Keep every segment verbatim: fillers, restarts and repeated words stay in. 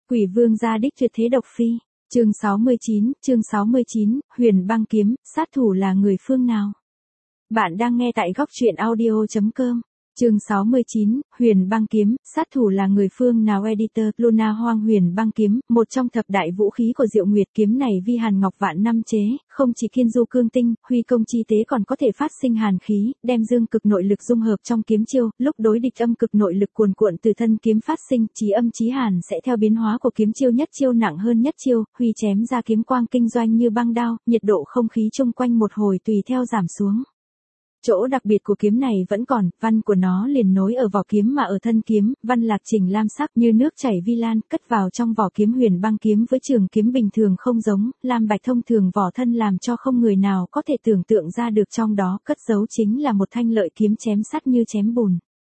Quỷ vương gia đích tuyệt thế độc phi. Chương sáu mươi chín, chương sáu mươi chín, Huyền băng kiếm, sát thủ là người phương nào? Bạn đang nghe tại góc truyện audio chấm com. Chương sáu mươi chín, Huyền băng kiếm, sát thủ là người phương nào? Editor, Luna Hoang. Huyền băng kiếm, một trong thập đại vũ khí của Diệu Nguyệt. Kiếm này vi hàn ngọc vạn năm chế, không chỉ kiên du cương tinh, huy công chi tế còn có thể phát sinh hàn khí, đem dương cực nội lực dung hợp trong kiếm chiêu, lúc đối địch âm cực nội lực cuồn cuộn từ thân kiếm phát sinh, chí âm chí hàn sẽ theo biến hóa của kiếm chiêu nhất chiêu nặng hơn nhất chiêu, huy chém ra kiếm quang kinh doanh như băng đao, nhiệt độ không khí chung quanh một hồi tùy theo giảm xuống. Chỗ đặc biệt của kiếm này vẫn còn, văn của nó liền nối ở vỏ kiếm mà ở thân kiếm, văn lạc trình lam sắc như nước chảy vi lan, cất vào trong vỏ kiếm. Huyền băng kiếm với trường kiếm bình thường không giống, lam bạch thông thường vỏ thân làm cho không người nào có thể tưởng tượng ra được trong đó cất giấu chính là một thanh lợi kiếm chém sắt như chém bùn.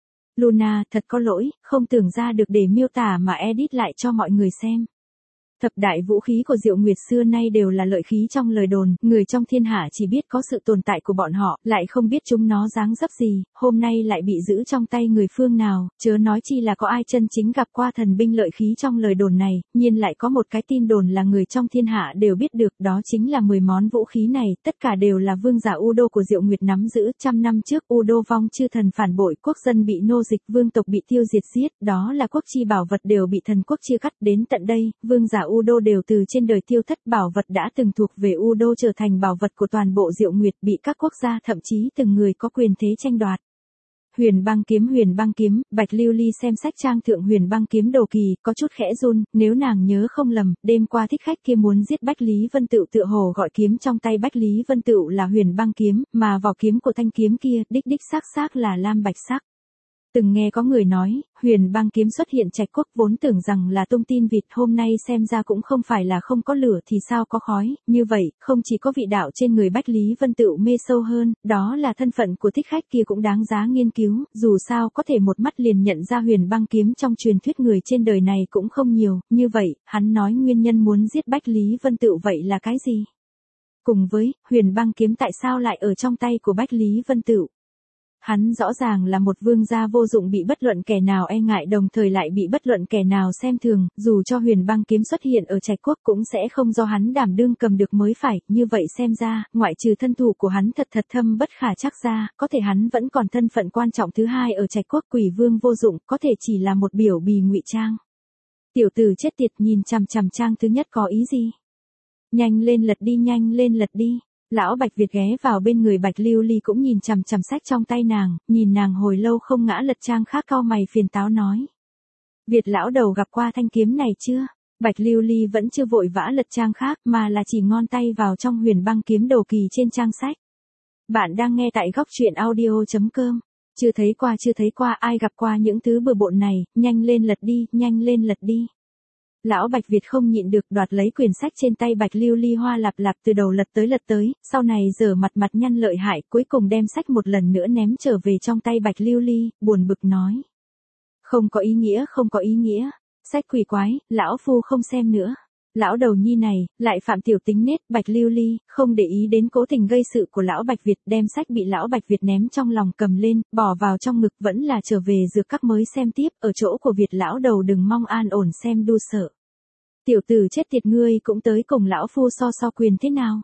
Luna, thật có lỗi, không tưởng ra được để miêu tả mà edit lại cho mọi người xem. Thập đại vũ khí của Diệu Nguyệt xưa nay đều là lợi khí trong lời đồn, người trong thiên hạ chỉ biết có sự tồn tại của bọn họ, lại không biết chúng nó dáng dấp gì, hôm nay lại bị giữ trong tay người phương nào, chớ nói chi là có ai chân chính gặp qua thần binh lợi khí trong lời đồn này, nhiên lại có một cái tin đồn là người trong thiên hạ đều biết được, đó chính là mười món vũ khí này, tất cả đều là vương giả U Đô của Diệu Nguyệt nắm giữ. Trăm năm trước U Đô vong chư thần phản bội, quốc dân bị nô dịch, vương tộc bị tiêu diệt giết, đó là quốc chi bảo vật đều bị thần quốc chia cắt. Đến tận đây, vương giả U Đô đều từ trên đời tiêu thất, bảo vật đã từng thuộc về U Đô trở thành bảo vật của toàn bộ Diệu Nguyệt, bị các quốc gia thậm chí từng người có quyền thế tranh đoạt. Huyền băng kiếm. Huyền băng kiếm, Bạch Lưu Ly xem sách trang thượng Huyền băng kiếm đồ kỳ, có chút khẽ run, nếu nàng nhớ không lầm, đêm qua thích khách kia muốn giết Bách Lý Vân Tựu tựa hồ gọi kiếm trong tay Bách Lý Vân Tựu là huyền băng kiếm, mà vỏ kiếm của thanh kiếm kia, đích đích xác xác là lam bạch sắc. Từng nghe có người nói, huyền băng kiếm xuất hiện Trạch Quốc, vốn tưởng rằng là tung tin vịt, hôm nay xem ra cũng không phải là không có lửa thì sao có khói, như vậy, không chỉ có vị đạo trên người Bách Lý Vân Tựu mê sâu hơn, đó là thân phận của thích khách kia cũng đáng giá nghiên cứu, dù sao có thể một mắt liền nhận ra huyền băng kiếm trong truyền thuyết người trên đời này cũng không nhiều, như vậy, hắn nói nguyên nhân muốn giết Bách Lý Vân Tựu vậy là cái gì? Cùng với, huyền băng kiếm tại sao lại ở trong tay của Bách Lý Vân Tựu? Hắn rõ ràng là một vương gia vô dụng bị bất luận kẻ nào e ngại, đồng thời lại bị bất luận kẻ nào xem thường, dù cho huyền băng kiếm xuất hiện ở Trạch Quốc cũng sẽ không do hắn đảm đương cầm được mới phải, như vậy xem ra, ngoại trừ thân thủ của hắn thật thật thâm bất khả trắc ra, có thể hắn vẫn còn thân phận quan trọng thứ hai ở Trạch Quốc. Quỷ vương vô dụng, có thể chỉ là một biểu bì ngụy trang. Tiểu tử chết tiệt, nhìn chằm chằm trang thứ nhất có ý gì? Nhanh lên lật đi, nhanh lên lật đi. Lão Bạch Việt ghé vào bên người Bạch Lưu Ly cũng nhìn chằm chằm sách trong tay nàng, nhìn nàng hồi lâu không ngã lật trang khác, cau mày phiền táo nói. Việt lão đầu gặp qua thanh kiếm này chưa? Bạch Lưu Ly vẫn chưa vội vã lật trang khác mà là chỉ ngón tay vào trong huyền băng kiếm đồ kỳ trên trang sách. Bạn đang nghe tại góc truyện audio chấm com. Chưa thấy qua chưa thấy qua ai gặp qua những thứ bừa bộn này, nhanh lên lật đi, nhanh lên lật đi. Lão Bạch Việt không nhịn được đoạt lấy quyển sách trên tay Bạch Lưu Ly, hoa lạp lạp từ đầu lật tới lật tới, sau này giở mặt mặt nhăn lợi hại, cuối cùng đem sách một lần nữa ném trở về trong tay Bạch Lưu Ly, buồn bực nói. Không có ý nghĩa, không có ý nghĩa, sách quỷ quái, lão phu không xem nữa. Lão đầu nhi này, lại phạm tiểu tính nết. Bạch Lưu Ly, không để ý đến cố tình gây sự của lão Bạch Việt, đem sách bị lão Bạch Việt ném trong lòng cầm lên, bỏ vào trong ngực, vẫn là trở về dược các mới xem tiếp, ở chỗ của Việt lão đầu đừng mong an ổn xem đu sợ. Tiểu tử chết tiệt, ngươi cũng tới cùng lão phu so so quyền thế nào?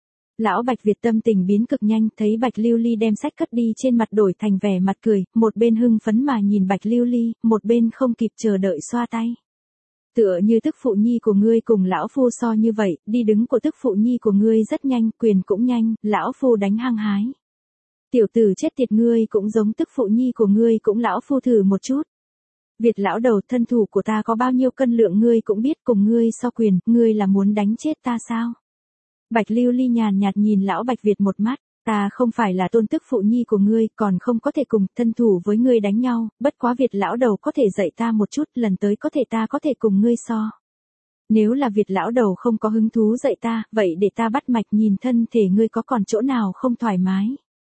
Lão Bạch Việt tâm tình biến cực nhanh, thấy Bạch Lưu Ly đem sách cất đi, trên mặt đổi thành vẻ mặt cười, một bên hưng phấn mà nhìn Bạch Lưu Ly, một bên không kịp chờ đợi xoa tay. Tựa như tức phụ nhi của ngươi cùng lão phu so như vậy, đi đứng của tức phụ nhi của ngươi rất nhanh, quyền cũng nhanh, lão phu đánh hăng hái. Tiểu tử chết tiệt, ngươi cũng giống tức phụ nhi của ngươi, cũng lão phu thử một chút. Việt lão đầu, thân thủ của ta có bao nhiêu cân lượng ngươi cũng biết, cùng ngươi so quyền, ngươi là muốn đánh chết ta sao? Bạch Lưu Ly nhàn nhạt nhìn lão Bạch Việt một mắt, ta không phải là tôn tức phụ nhi của ngươi, còn không có thể cùng thân thủ với ngươi đánh nhau, bất quá Việt lão đầu có thể dạy ta một chút, lần tới có thể ta có thể cùng ngươi so. Nếu là Việt lão đầu không có hứng thú dạy ta, vậy để ta bắt mạch nhìn thân thể ngươi có còn chỗ nào không thoải mái.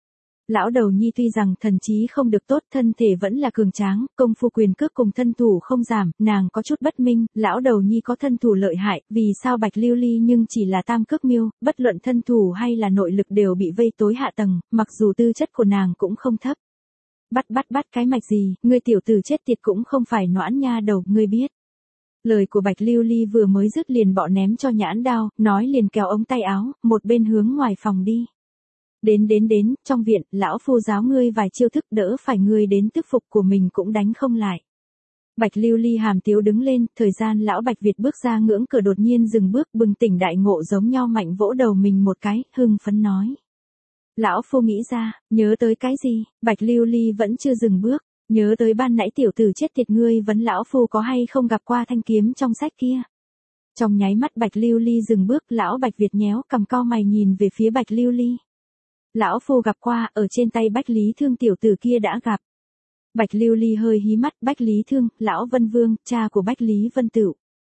Lão đầu nhi tuy rằng thần trí không được tốt, thân thể vẫn là cường tráng, công phu quyền cước cùng thân thủ không giảm, nàng có chút bất minh, lão đầu nhi có thân thủ lợi hại, vì sao Bạch Lưu Ly nhưng chỉ là tam cước miêu, bất luận thân thủ hay là nội lực đều bị vây tối hạ tầng, mặc dù tư chất của nàng cũng không thấp. Bắt bắt bắt cái mạch gì, ngươi tiểu tử chết tiệt cũng không phải noãn nha đầu, ngươi biết. Lời của Bạch Lưu Ly vừa mới dứt liền bọ ném cho nhãn đao, nói liền kéo ống tay áo, một bên hướng ngoài phòng đi. Đến đến đến, trong viện, lão phu giáo ngươi vài chiêu thức đỡ phải ngươi đến tức phục của mình cũng đánh không lại. Bạch Lưu Ly hàm tiếu đứng lên, thời gian lão Bạch Việt bước ra ngưỡng cửa đột nhiên dừng bước bừng tỉnh đại ngộ giống nhau mạnh vỗ đầu mình một cái, hưng phấn nói. Lão phu nghĩ ra, nhớ tới cái gì, Bạch Lưu Ly vẫn chưa dừng bước, nhớ tới ban nãy tiểu tử chết tiệt ngươi vấn lão phu có hay không gặp qua thanh kiếm trong sách kia. Trong nháy mắt Bạch Lưu Ly dừng bước, lão Bạch Việt nhéo cầm cau mày nhìn về phía Bạch Lưu Ly. Lão phu gặp qua, ở trên tay Bách Lý Thương tiểu tử kia đã gặp. Bạch Lưu Ly hơi hí mắt, Bách Lý Thương, lão Vân Vương, cha của Bách Lý Vân Tựu.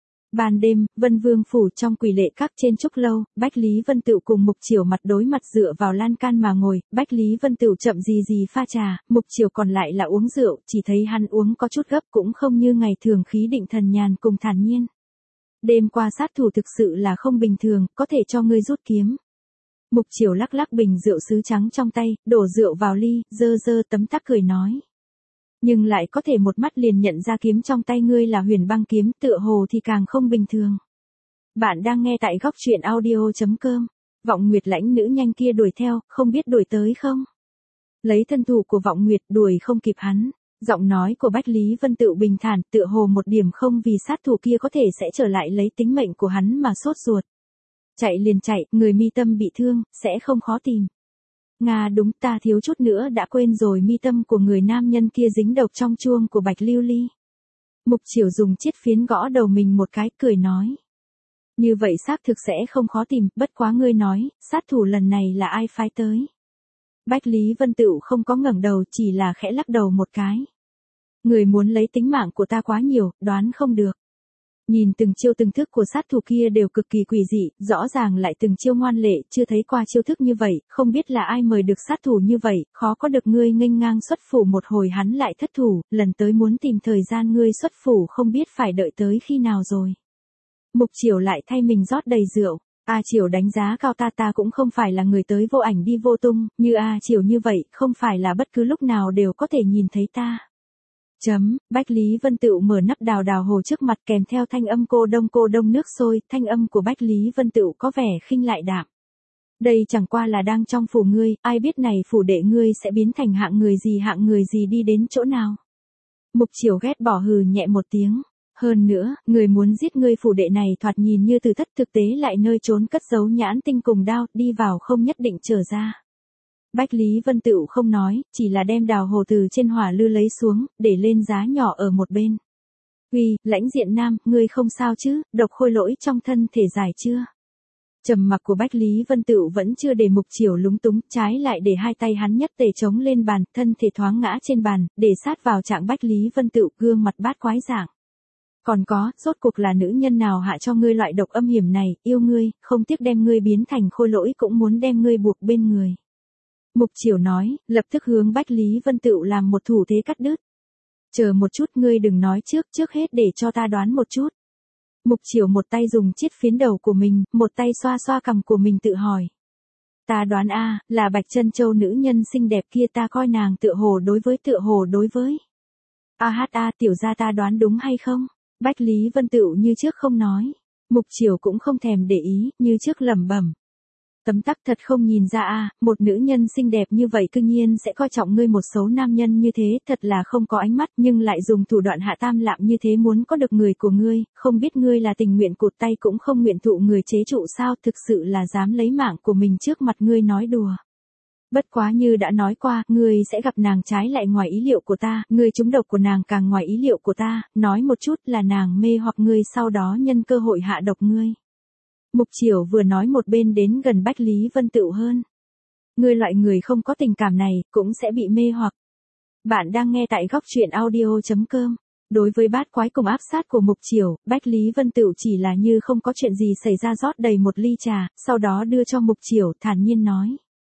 Ban đêm, Vân Vương phủ trong quỷ lệ các trên trúc lâu, Bách Lý Vân Tựu cùng Mục Chiểu mặt đối mặt dựa vào lan can mà ngồi, Bách Lý Vân Tựu chậm gì gì pha trà, Mục Chiểu còn lại là uống rượu, chỉ thấy hắn uống có chút gấp cũng không như ngày thường khí định thần nhàn cùng thản nhiên. Đêm qua sát thủ thực sự là không bình thường, có thể cho ngươi rút kiếm. Mục Chiểu lắc lắc bình rượu sứ trắng trong tay, đổ rượu vào ly, dơ dơ tấm tắc cười nói. Nhưng lại có thể một mắt liền nhận ra kiếm trong tay ngươi là huyền băng kiếm, tựa hồ thì càng không bình thường. Bạn đang nghe tại góc truyện audio chấm com. Vọng Nguyệt lãnh nữ nhanh kia đuổi theo, không biết đuổi tới không? Lấy thân thủ của Vọng Nguyệt đuổi không kịp hắn. Giọng nói của Bách Lý Vân Tựu bình thản, tựa hồ một điểm không vì sát thủ kia có thể sẽ trở lại lấy tính mệnh của hắn mà sốt ruột. Chạy liền chạy, người mi tâm bị thương, sẽ không khó tìm. Nga đúng, ta thiếu chút nữa đã quên rồi, mi tâm của người nam nhân kia dính độc trong chuông của Bạch Lưu Ly. Mục Chiểu dùng chiếc phiến gõ đầu mình một cái, cười nói. Như vậy xác thực sẽ không khó tìm, bất quá ngươi nói, sát thủ lần này là ai phái tới. Bách Lý Vân Tựu không có ngẩng đầu, chỉ là khẽ lắc đầu một cái. Người muốn lấy tính mạng của ta quá nhiều, đoán không được. Nhìn từng chiêu từng thức của sát thủ kia đều cực kỳ quỷ dị, rõ ràng lại từng chiêu ngoan lệ, chưa thấy qua chiêu thức như vậy, không biết là ai mời được sát thủ như vậy, khó có được ngươi nghênh ngang xuất phủ một hồi hắn lại thất thủ, lần tới muốn tìm thời gian ngươi xuất phủ không biết phải đợi tới khi nào rồi. Mục Chiểu lại thay mình rót đầy rượu, A Chiểu đánh giá cao ta ta cũng không phải là người tới vô ảnh đi vô tung, như A Chiểu như vậy, không phải là bất cứ lúc nào đều có thể nhìn thấy ta. Chấm, Bách Lý Vân Tựu mở nắp đào đào hồ trước mặt kèm theo thanh âm cô đông cô đông nước sôi, thanh âm của Bách Lý Vân Tựu có vẻ khinh lại đạm. Đây chẳng qua là đang trong phủ ngươi, ai biết này phủ đệ ngươi sẽ biến thành hạng người gì hạng người gì đi đến chỗ nào. Mục Chiểu ghét bỏ hừ nhẹ một tiếng. Hơn nữa, người muốn giết ngươi phủ đệ này thoạt nhìn như từ thất thực tế lại nơi trốn cất giấu nhãn tinh cùng đao, đi vào không nhất định trở ra. Bách Lý Vân Tựu không nói, chỉ là đem đào hồ từ trên hỏa lư lấy xuống, để lên giá nhỏ ở một bên. Uy, lãnh diện nam, ngươi không sao chứ, độc khôi lỗi trong thân thể giải chưa? Trầm mặc của Bách Lý Vân Tựu vẫn chưa để Mục Chiểu lúng túng, trái lại để hai tay hắn nhất tề chống lên bàn, thân thể thoáng ngã trên bàn, để sát vào trạng Bách Lý Vân Tựu, gương mặt bát quái dạng. Còn có, rốt cuộc là nữ nhân nào hạ cho ngươi loại độc âm hiểm này, yêu ngươi, không tiếc đem ngươi biến thành khôi lỗi cũng muốn đem ngươi buộc bên người. Mục Chiểu nói, lập tức hướng Bách Lý Vân Tựu làm một thủ thế cắt đứt. Chờ một chút, ngươi đừng nói trước, trước hết để cho ta đoán một chút. Mục Chiểu một tay dùng chiếc phiến đầu của mình, một tay xoa xoa cằm của mình tự hỏi. Ta đoán a, là Bạch Chân Châu nữ nhân xinh đẹp kia, ta coi nàng tựa hồ đối với tựa hồ đối với. A hát a, tiểu gia ta đoán đúng hay không? Bách Lý Vân Tựu như trước không nói. Mục Chiểu cũng không thèm để ý, như trước lẩm bẩm. Tấm tắc thật không nhìn ra a, một nữ nhân xinh đẹp như vậy cư nhiên sẽ coi trọng ngươi một xấu nam nhân như thế, thật là không có ánh mắt, nhưng lại dùng thủ đoạn hạ tam lạm như thế muốn có được người của ngươi, không biết ngươi là tình nguyện cụt tay cũng không nguyện thụ người chế trụ sao, thực sự là dám lấy mạng của mình trước mặt ngươi nói đùa. Bất quá như đã nói qua, ngươi sẽ gặp nàng trái lại ngoài ý liệu của ta, ngươi trúng độc của nàng càng ngoài ý liệu của ta, nói một chút là nàng mê hoặc ngươi sau đó nhân cơ hội hạ độc ngươi. Mục Chiểu vừa nói một bên đến gần Bách Lý Vân Tựu hơn. Ngươi loại người không có tình cảm này, cũng sẽ bị mê hoặc. Bạn đang nghe tại góc truyện audio chấm com. Đối với bát quái cùng áp sát của Mục Chiểu, Bách Lý Vân Tựu chỉ là như không có chuyện gì xảy ra rót đầy một ly trà, sau đó đưa cho Mục Chiểu thản nhiên nói.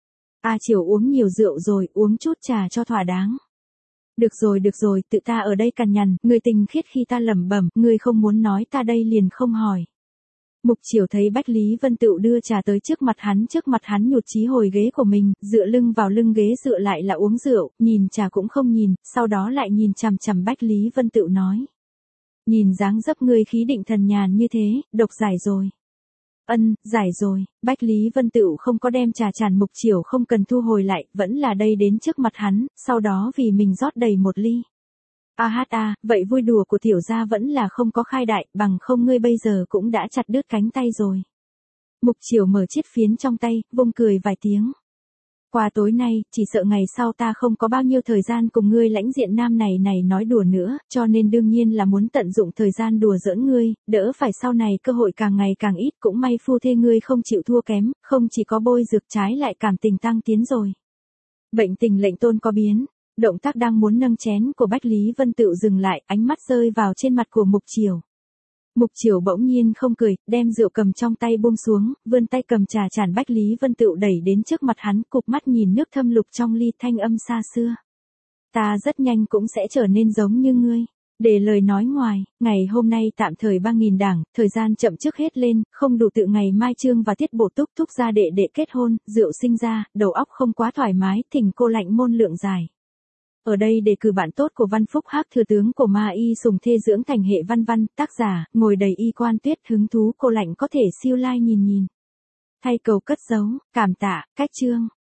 A Chiểu uống nhiều rượu rồi, uống chút trà cho thỏa đáng. Được rồi được rồi, tự ta ở đây cằn nhằn, người tình khiết khi ta lẩm bẩm, người không muốn nói ta đây liền không hỏi. Mục Chiểu thấy Bách Lý Vân Tựu đưa trà tới trước mặt hắn, trước mặt hắn nhụt chí hồi ghế của mình, dựa lưng vào lưng ghế dựa lại là uống rượu, nhìn trà cũng không nhìn, sau đó lại nhìn chằm chằm Bách Lý Vân Tựu nói. Nhìn dáng dấp ngươi khí định thần nhàn như thế, độc giải rồi. Ân, giải rồi, Bách Lý Vân Tựu không có đem trà chản Mục Chiểu không cần thu hồi lại, vẫn là đây đến trước mặt hắn, sau đó vì mình rót đầy một ly. A hát a, vậy vui đùa của tiểu gia vẫn là không có khai đại, bằng không ngươi bây giờ cũng đã chặt đứt cánh tay rồi. Mục Chiểu mở chiếc phiến trong tay, vung cười vài tiếng. Qua tối nay, chỉ sợ ngày sau ta không có bao nhiêu thời gian cùng ngươi lãnh diện nam này này nói đùa nữa, cho nên đương nhiên là muốn tận dụng thời gian đùa giỡn ngươi, đỡ phải sau này cơ hội càng ngày càng ít, cũng may phu thê ngươi không chịu thua kém, không chỉ có bôi dược trái lại cảm tình tăng tiến rồi. Bệnh tình lệnh tôn có biến, động tác đang muốn nâng chén của Bách Lý Vân Tựu dừng lại, ánh mắt rơi vào trên mặt của Mục Chiểu. Mục Chiểu bỗng nhiên không cười, đem rượu cầm trong tay buông xuống, vươn tay cầm trà chản Bách Lý Vân Tựu đẩy đến trước mặt hắn, cụp mắt nhìn nước thâm lục trong ly, thanh âm xa xưa. Ta rất nhanh cũng sẽ trở nên giống như ngươi. Để lời nói ngoài, ngày hôm nay tạm thời ba nghìn đảng, thời gian chậm trước hết lên, không đủ tự ngày mai Trương và Tiết Bổ Túc thúc gia đệ đệ kết hôn, rượu sinh ra, đầu óc không quá thoải mái, thỉnh cô lạnh môn lượng dài. Ở đây đề cử bạn tốt của Văn Phúc Hắc thừa tướng của Ma Y Sùng thê dưỡng thành hệ văn văn, tác giả, ngồi đầy y quan tuyết, hứng thú cô lạnh có thể siêu like nhìn nhìn. Thay cầu cất giấu, cảm tạ, cách chương.